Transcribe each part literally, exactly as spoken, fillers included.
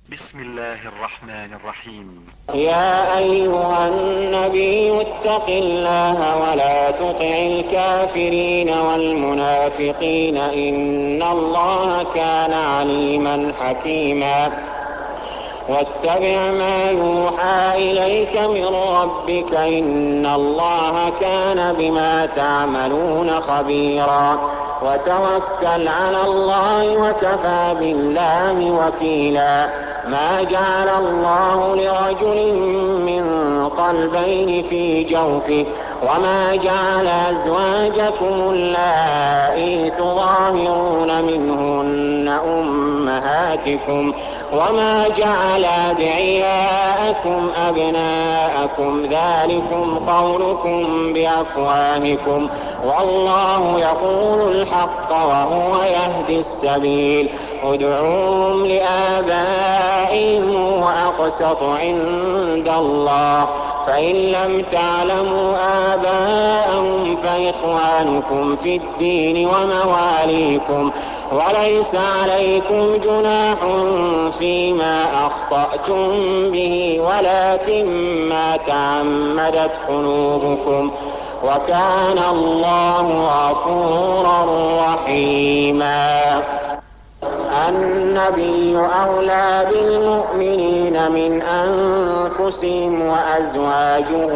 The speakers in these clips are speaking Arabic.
بسم الله الرحمن الرحيم. يا أيها النبي اتق الله ولا تطع الكافرين والمنافقين إن الله كان عليما حكيما. واتبع ما يوحى إليك من ربك إن الله كان بما تعملون خبيرا. وتوكل على الله وكفى بالله وكيلا. ما جعل الله لرجل من قلبين في جوفه وما جعل أزواجكم اللائي تظاهرون منهن أمهاتكم وما جعل أدعياءكم أبناءكم ذلكم قولكم بأفواهكم والله يقول الحق وهو يهدي السبيل. ادعوهم لآبائهم وأقسط عند الله فإن لم تعلموا آباءهم فإخوانكم في الدين ومواليكم وليس عليكم جناح فيما أخطأتم به ولكن ما تعمدت قلوبكم وكان الله غفورا رحيما. النبي أولى بالمؤمنين من أنفسهم وأزواجه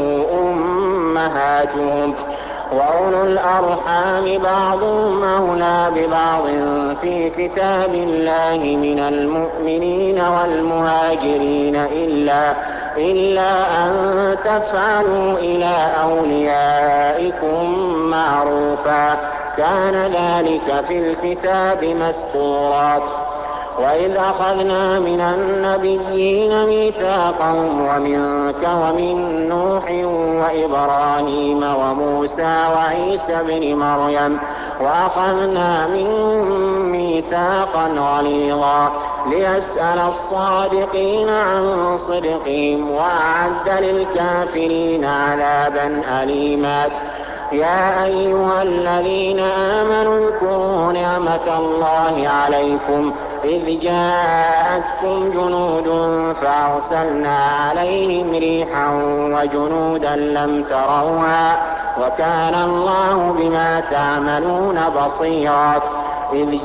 أمهاتهم وأولو الأرحام بعضهم أولى ببعض في كتاب الله من المؤمنين والمهاجرين إلا إلا أن تفعلوا إلى أوليائكم معروفا كان ذلك في الكتاب مسطورا. وإذ أخذنا من النبيين ميثاقهم ومنك ومن نوح وإبراهيم وموسى وعيسى بن مريم وأخذنا منهم ميثاقا غليظا ليسأل الصادقين عن صدقهم وأعد للكافرين عذابا أليما. يا أيها الذين آمنوا اذكروا نعمة الله عليكم إذ جاءتكم جنود فأرسلنا عليهم ريحا وجنودا لم تروها وكان الله بما تعملون بصيرا. إذ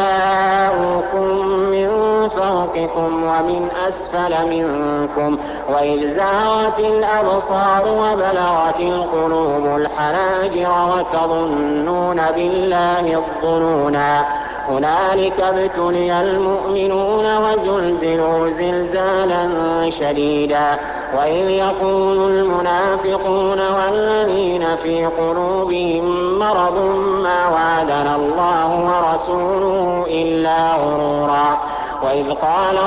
جاءوكم من فوقكم ومن أسفل منكم وإذ زاغت الأبصار وبلغت القلوب الحناجر وتظنون بالله الظنونا هنالك ابتلي المؤمنون وزلزلوا زلزالا شديدا. وإذ يقول المنافقون والذين في قلوبهم مرض ما وعدنا الله ورسوله إلا غرورا. وإذ قالت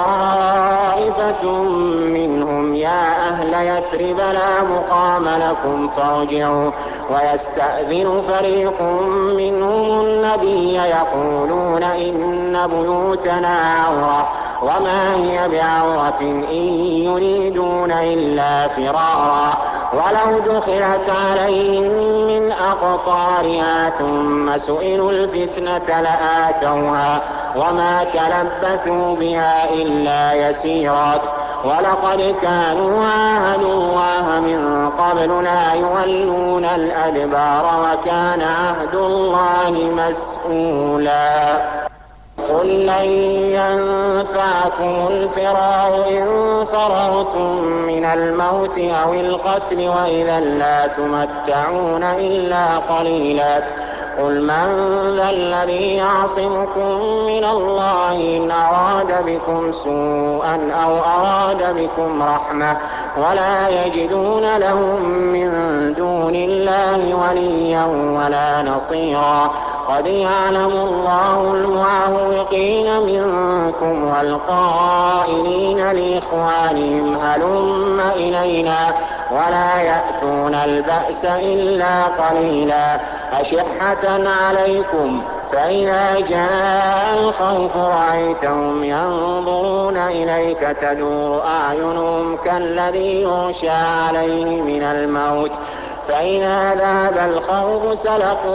طائفة منهم يا أهل يثرب لا مقام لكم فارجعوا ويستأذن فريق منهم النبي يقولون إن بيوتنا عورة وما هي بعورة إن يريدون إلا فرارا. ولو دخلت عليهم من أقطارها ثم سئلوا الفتنة لآتوها وما تلبثوا بها إلا يسيرا. ولقد كانوا عاهدوا الله من قبل لا يولون الأدبار وكان عهد الله مسؤولا. قل لن ينفعكم الفرار إن فررتم من الموت أو القتل وإذا لا تمتعون إلا قليلا. قل من ذا الذي يعصمكم من الله إن أراد بكم سوءا أو أراد بكم رحمة ولا يجدون لهم من دون الله وليا ولا نصيرا. قد يعلم الله المعوقين منكم والقائلين لإخوانهم هلم إلينا ولا يأتون البأس إلا قليلا. أشحة عليكم فإذا جاء الخوف رأيتهم ينظرون إليك تدور أعينهم كالذي يغشى عليه من الموت فإذا ذهب الخوف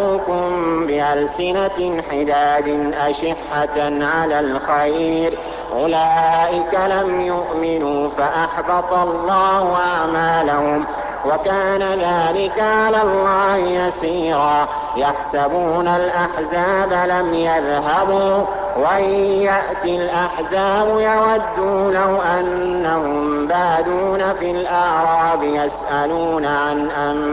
سلقوكم بألسنة حداد أشحة على الخير أولئك لم يؤمنوا فأحبط الله أعمالهم وكان ذلك على الله يسيرا. يحسبون الأحزاب لم يذهبوا وإن يأتي الأحزاب يودوا لو أنهم بادون في الأعراب يسألون عن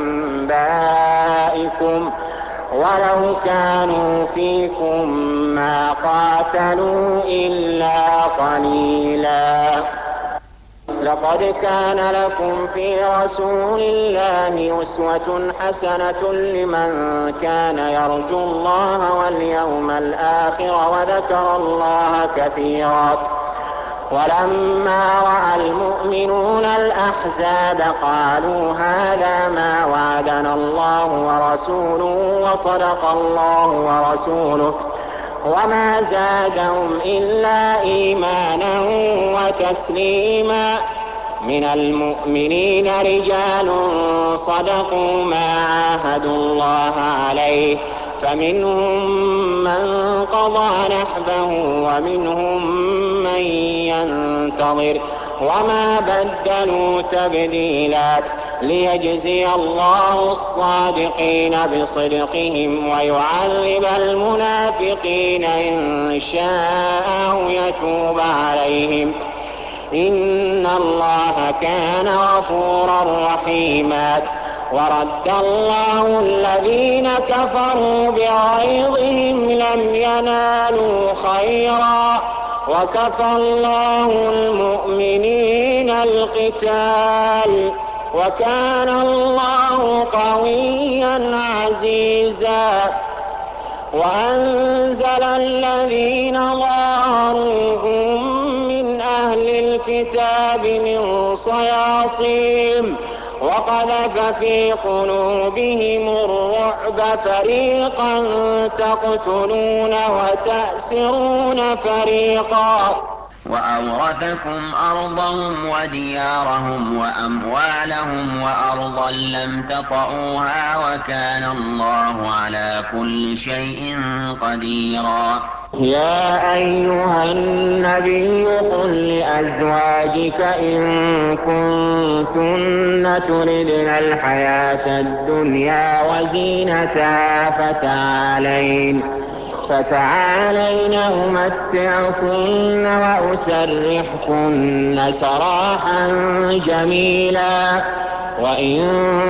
أنبائكم ولو كانوا فيكم ما قاتلوا إلا قليلا. لقد كان لكم في رسول الله أسوة حسنة لمن كان يرجو الله واليوم الآخر وذكر الله كثيرا. ولما رأى المؤمنون الأحزاب قالوا هذا ما وعدنا الله ورسوله وصدق الله ورسوله وما زادهم إلا إيمانا وتسليما. من المؤمنين رجال صدقوا ما عاهدوا الله عليه فمنهم من قضى نحبه ومنهم من ينتظر وما بدلوا تبديلا. ليجزي الله الصادقين بصدقهم ويعذب المنافقين إن شاء أو يتوب عليهم إن الله كان غفورا رحيما. ورد الله الذين كفروا بغيظهم لم ينالوا خيرا وكفى الله المؤمنين القتال وكان الله قويا عزيزا. وأنزل الذين ظاهروهم من أهل الكتاب من صياصيهم وقذف في قلوبهم الرعب فريقا تقتلون وتأسرون فريقا. وأورثكم أرضهم وديارهم وأموالهم وأرضا لم تطئوها وكان الله على كل شيء قديرا. يا أيها النبي قل لأزواجك إن كنتن تردن الحياة الدنيا وزينتها فتعالين فتعالين أمتعكن وأسرحكن سراحا جميلا. وإن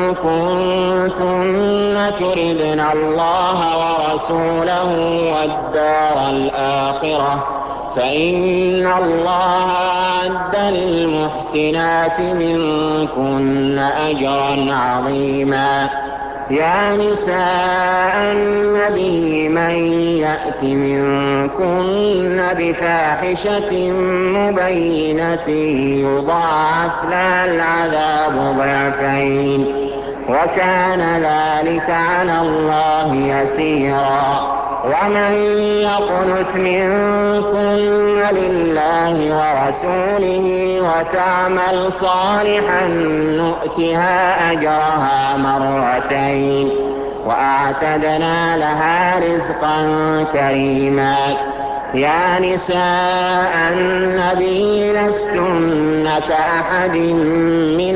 كنتن تردن الله ورسوله والدار الآخرة فإن الله أعد للمحسنات منكن أجرا عظيما. يا نساء النبي من يأت منكن بفاحشة مبينة يضاعف لها العذاب ضعفين وكان ذلك على الله يسيرا. ومن يقنت منكن لله ورسوله وتعمل صالحا نؤتها أجرها مرتين وأعتدنا لها رزقا كريما. يا نساء النبي لستن كأحد من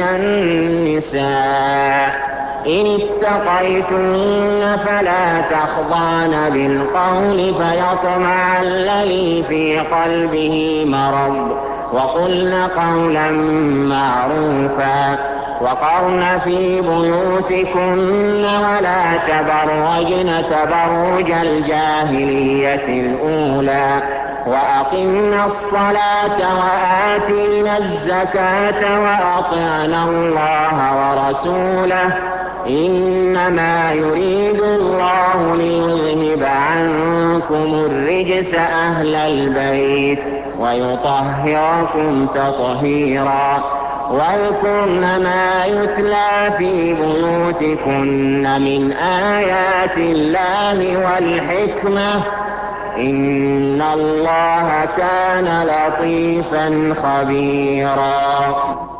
النساء إن اتقيتن فلا تخضعن بالقول فيطمع الذي في قلبه مرض وقلن قولا معروفا. وقرن في بيوتكن ولا تبرجن تبرج الجاهلية الأولى وأقمنا الصلاة وآتينا الزكاة وأطعنا الله ورسوله إنما يريد الله ليذهب عنكم الرجس أهل البيت ويطهركم تطهيرا. واذكرن ما يتلى في بيوتكن من آيات الله والحكمة إن الله كان لطيفا خبيرا.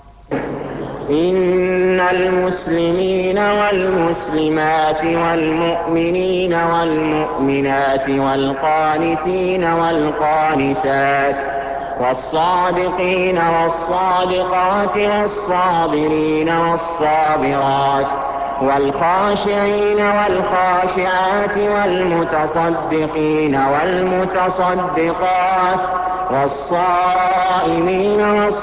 إن المسلمين والمسلمات والمؤمنين والمؤمنات والقانتين والقانتات والصادقين والصادقات والصابرين والصابرات والخاشعين والخاشعات والمتصدقين والمتصدقات والصائمين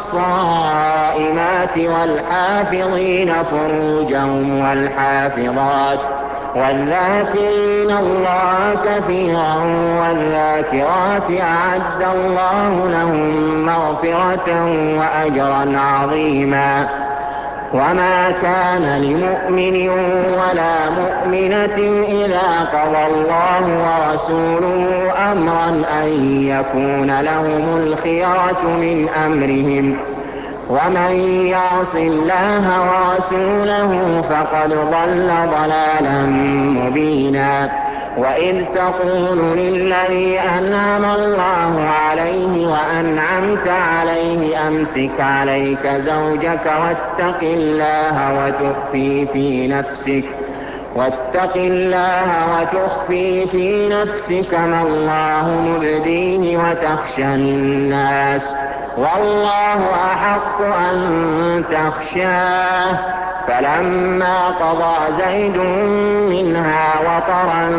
والصائمات والحافظين فروجهم والحافظات والذاكرين الله كثيرا والذاكرات أعد الله لهم مغفرة وأجرا عظيما. وما كان لمؤمن ولا مؤمنة إذا قضى الله ورسوله أمرا أن يكون لهم الخيرة من أمرهم ومن يعص الله ورسوله فقد ضل ضلالا مبينا. وإذ تقول للذي أنعم الله عليه وأنعمت عليه أمسك عليك زوجك واتق الله وتخفي في نفسك واتق الله وتخفي في نفسك ما الله مبديه وتخشى الناس والله أحق أن تخشاه. فلما قضى زيد منها وطرا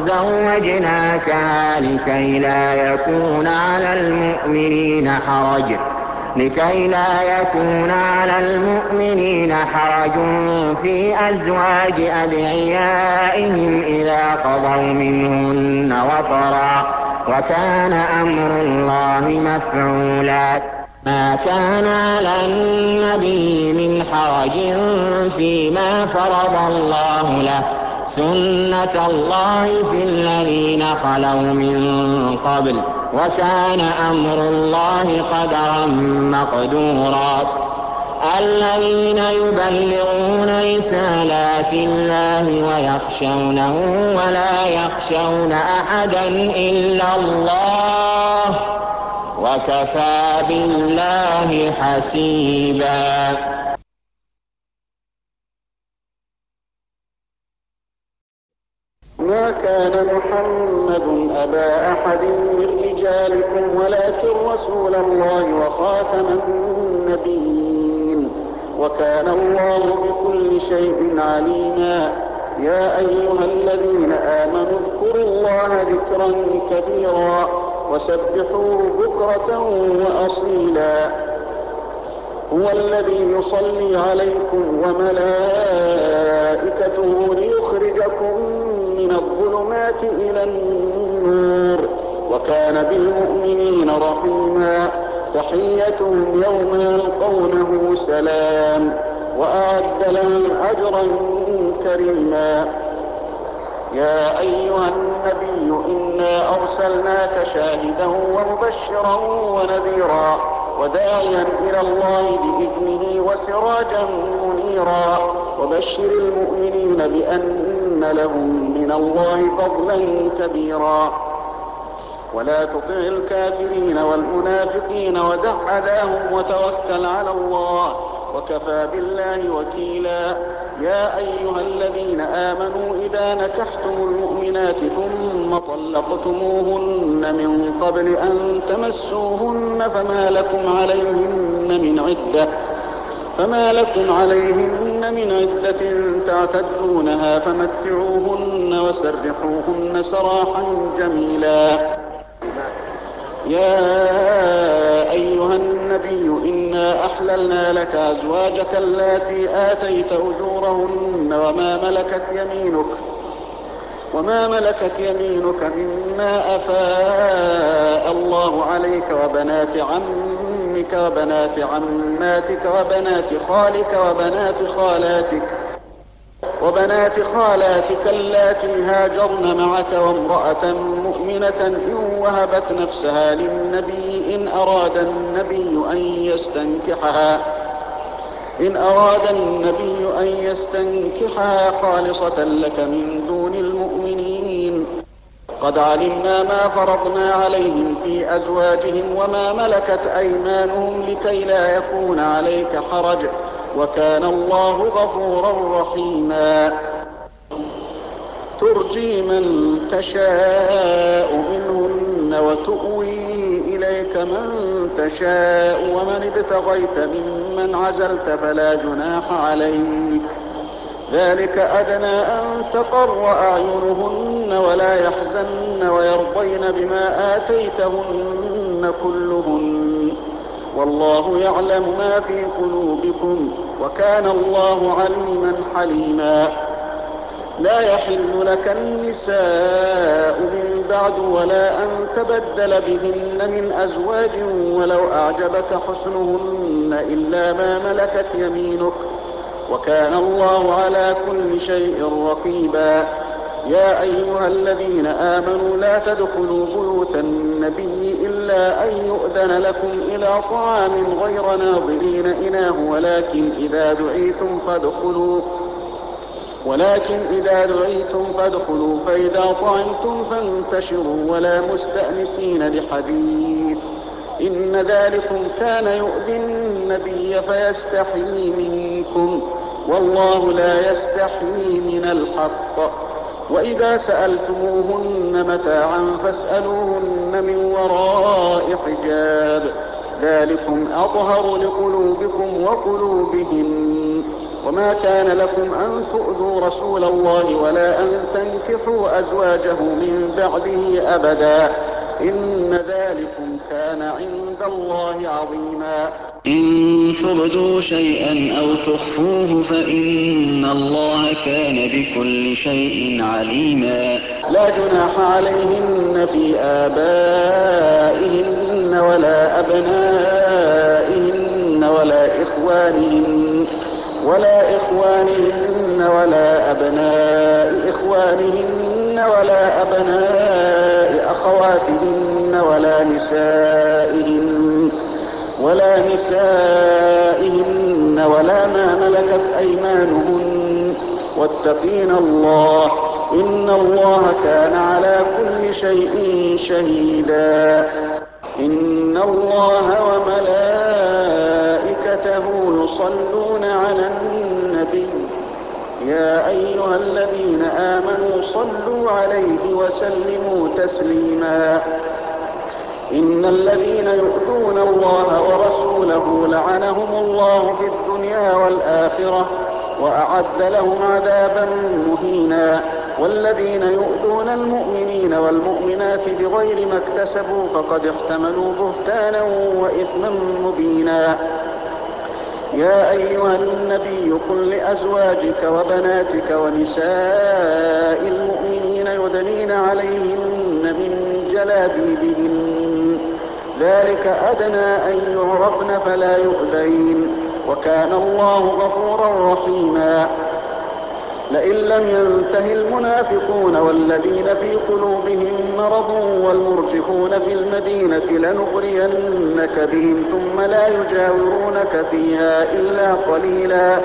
زوجناكها لكي لا يكون على المؤمنين حرج لكي لا يكون على المؤمنين حرج في أزواج أدعيائهم إذا قضوا منهن وطرا وكان أمر الله مفعولا. ما كان على النبي من حرج فيما فرض الله له سنة الله في الذين خلوا من قبل وكان أمر الله قدرا مقدورا. الذين يبلغون رسالات الله ويخشونه ولا يخشون أحدا إلا الله وكفى بالله حسيبا. ما كان محمد أبا أحد من رجالكم ولكن رسول الله وخاتم النبيين وكان الله بكل شيء عليما. يا أيها الذين آمنوا اذكروا الله ذكرا كثيرا وسبحوه بكرة وأصيلا. هو الذي يصلي عليكم وملائكته ليخرجكم من الظلمات إلى النور وكان بالمؤمنين رحيما. تحيتهم يوم يلقونه سلام وأعد لهم أجرا كريما. يا أيها النبي إنا أرسلناك شاهدا ومبشرا ونذيرا وداعيا إلى الله بإذنه وسراجا منيرا وبشر المؤمنين بأن لهم من الله فضلا كبيرا. ولا تطع الكافرين والمنافقين ودع أذاهم وتوكل على الله وكفى بالله وكيلا. يا أيها الذين آمنوا إذا نكحتم المؤمنات ثم طلقتموهن من قبل أن تمسوهن فما لكم عليهن من عدة فما لكم عليهن من عدة تعتدونها فمتعوهن وسرحوهن سراحا جميلا. يا أيها النبي إنا أحللنا لك أزواجك اللاتي آتيت أجورهن وما ملكت يمينك وما ملكت يمينك مما أفاء الله عليك وبنات عمك وبنات عماتك وبنات خالك وبنات خالاتك وبنات خالاتك اللاتي هاجرن معك وامرأة مؤمنة إن وهبت نفسها للنبي إن أراد النبي أن يستنكحها إن أراد النبي أن يستنكحها خالصة لك من دون المؤمنين. قد علمنا ما فرضنا عليهم في أزواجهم وما ملكت أيمانهم لكي لا يكون عليك حرج وكان الله غفورا رحيما. ترجي من تشاء منهن وتؤوي إليك ترزق من تشاء ومن ابتغيت ممن عزلت فلا جناح عليك، ذلك أدنى أن تقر أعينهن ولا يحزن ويرضين بما آتيتهن كلهن، والله يعلم ما في قلوبكم وكان الله عليما حليما. لا يحل لك النساء من بعد ولا أن تبدل بهن من أزواج ولو أعجبك حسنهن إلا ما ملكت يمينك، وكان الله على كل شيء رقيبا. يا أيها الذين آمنوا لا تدخلوا بيوت النبي إلا أن يؤذن لكم إلى طعام غير ناظرين إناه ولكن إذا دعيتم فادخلوا ولكن إذا دعيتم فادخلوا فإذا طعمتم فانتشروا ولا مستأنسين لحديث، إن ذلكم كان يؤذي النبي فيستحيي منكم والله لا يستحيي من الحق. وإذا سألتموهن متاعا فاسألوهن من وراء حجاب، ذلكم أطهر لقلوبكم وقلوبهن. وما كان لكم أن تؤذوا رسول الله ولا أن تنكحوا أزواجه من بعده أبدا، إن ذلكم كان عند الله عظيما. إن تبدوا شيئا أو تخفوه فإن الله كان بكل شيء عليما. لا جناح عليهن في آبائهن ولا أبنائهن ولا إخوانهن ولا إخوانهن ولا أبناء إخوانهن ولا أبناء أخواتهن ولا نسائهن ولا نسائهن ولا ما ملكت أيمانهن، واتقين الله إن الله كان على كل شيء شهيدا. إن الله وملائكته يصلون على النبي يا أيها الذين آمنوا صلوا عليه وسلموا تسليما. إن الذين يؤذون الله ورسوله لعنهم الله في الدنيا والآخرة وأعد لهم عذابا مهينا. والذين يؤذون المؤمنين والمؤمنات بغير ما اكتسبوا فقد احتملوا بهتانا وإثما مبينا. يا أيها النبي قل لأزواجك وبناتك ونساء المؤمنين يدنين عليهن من جلابيبهن، ذلك أدنى أن يعرفن فلا يؤذين، وكان الله غفورا رحيما. لئن لم ينته المنافقون والذين في قلوبهم مرض والمرجفون في المدينة لنغرينك بهم ثم لا يجاورونك فيها إلا قليلا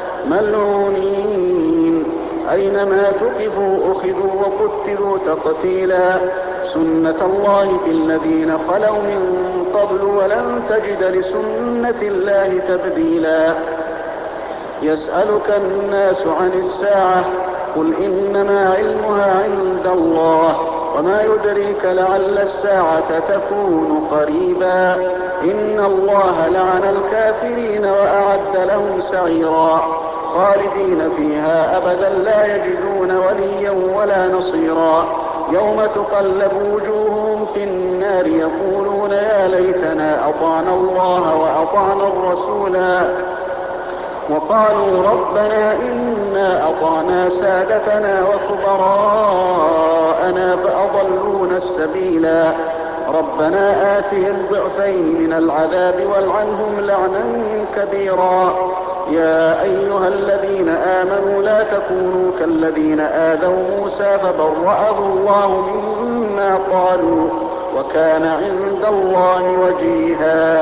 ملعونين أينما ثقفوا أخذوا وقتلوا تقتيلا. سنة الله في الذين خلوا من قبل ولن تجد لسنة الله تبديلا. يسألك الناس عن الساعة قل إنما علمها عند الله وما يدريك لعل الساعة تكون قريبا. إن الله لعن الكافرين وأعد لهم سعيرا خالدين فيها أبدا لا يجدون وليا ولا نصيرا. يوم تقلب وجوههم في النار يقولون يا ليتنا أطعنا الله وأطعنا الرسولا وقالوا ربنا إنا أطعنا سادتنا وكبراءنا فأضلونا السبيلا. ربنا آتهم ضعفين من العذاب والعنهم لعنا كبيرا. يا أيها الذين آمنوا لا تكونوا كالذين آذوا موسى فبرأه الله مما قالوا وكان عند الله وجيها.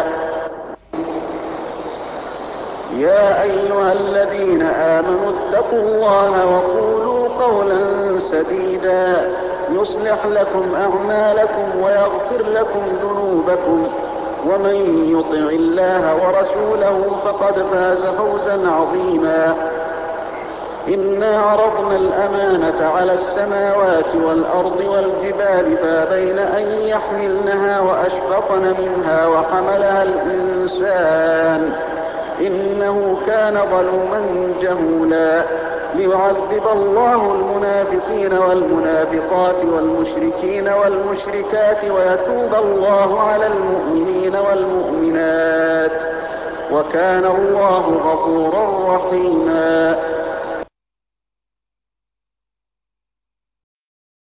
يا أيها الذين آمنوا اتقوا الله وقولوا قولا سديدا يصلح لكم أعمالكم ويغفر لكم ذنوبكم ومن يطع الله ورسوله فقد فاز فوزا عظيما. إنا عرضنا الأمانة على السماوات والأرض والجبال فأبين أن يحملنها وأشفقن منها وحملها الإنسان إنه كان ظلوما جهولا ليعذب الله المنافقين والمنافقات والمشركين والمشركات ويتوب الله على المؤمنين والمؤمنات وكان الله غفورا رحيما